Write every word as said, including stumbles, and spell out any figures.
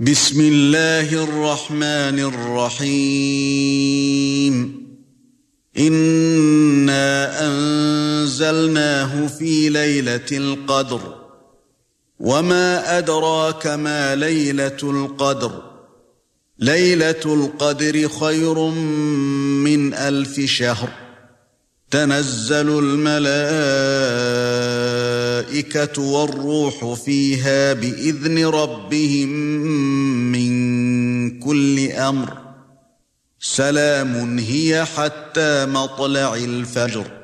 بسم الله الرحمن الرحيم إنا أنزلناه في ليلة القدر وما أدراك ما ليلة القدر ليلة القدر خير من ألف شهر تنزل الملائكة والروح فيها بإذن ربهم من كل أمر سلام هي حتى مطلع الفجر.